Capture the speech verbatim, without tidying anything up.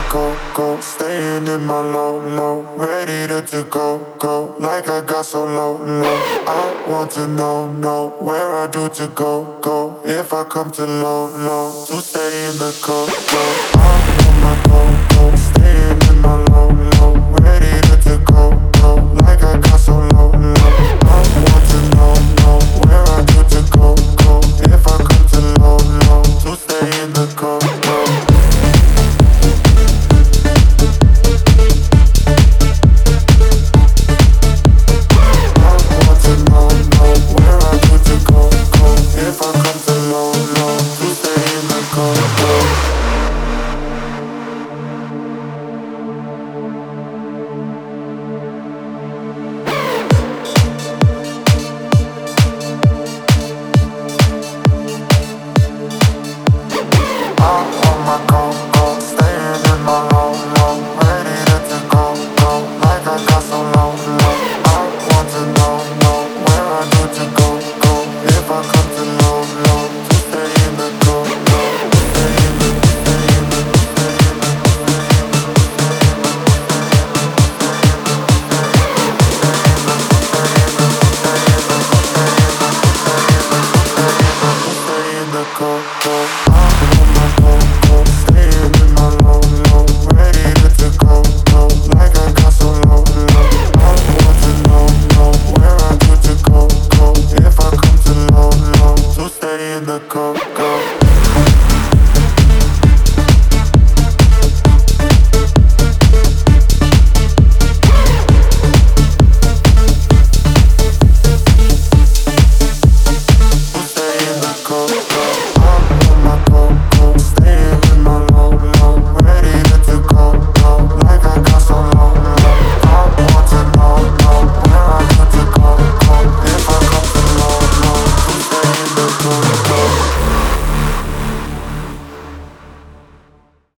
go, go. Staying in my low, low. Ready to, to go, go. Like I got so low, low. I want to know, know where I do to go, go. If I come to low, low. To stay in the go, go. I'm on my go, go. Staying in my low, low. Ready to, to go, go. Like I got so low, low. I want to know, know where I do to go, go. If I come to low, low. To stay in the go, go. Go, go.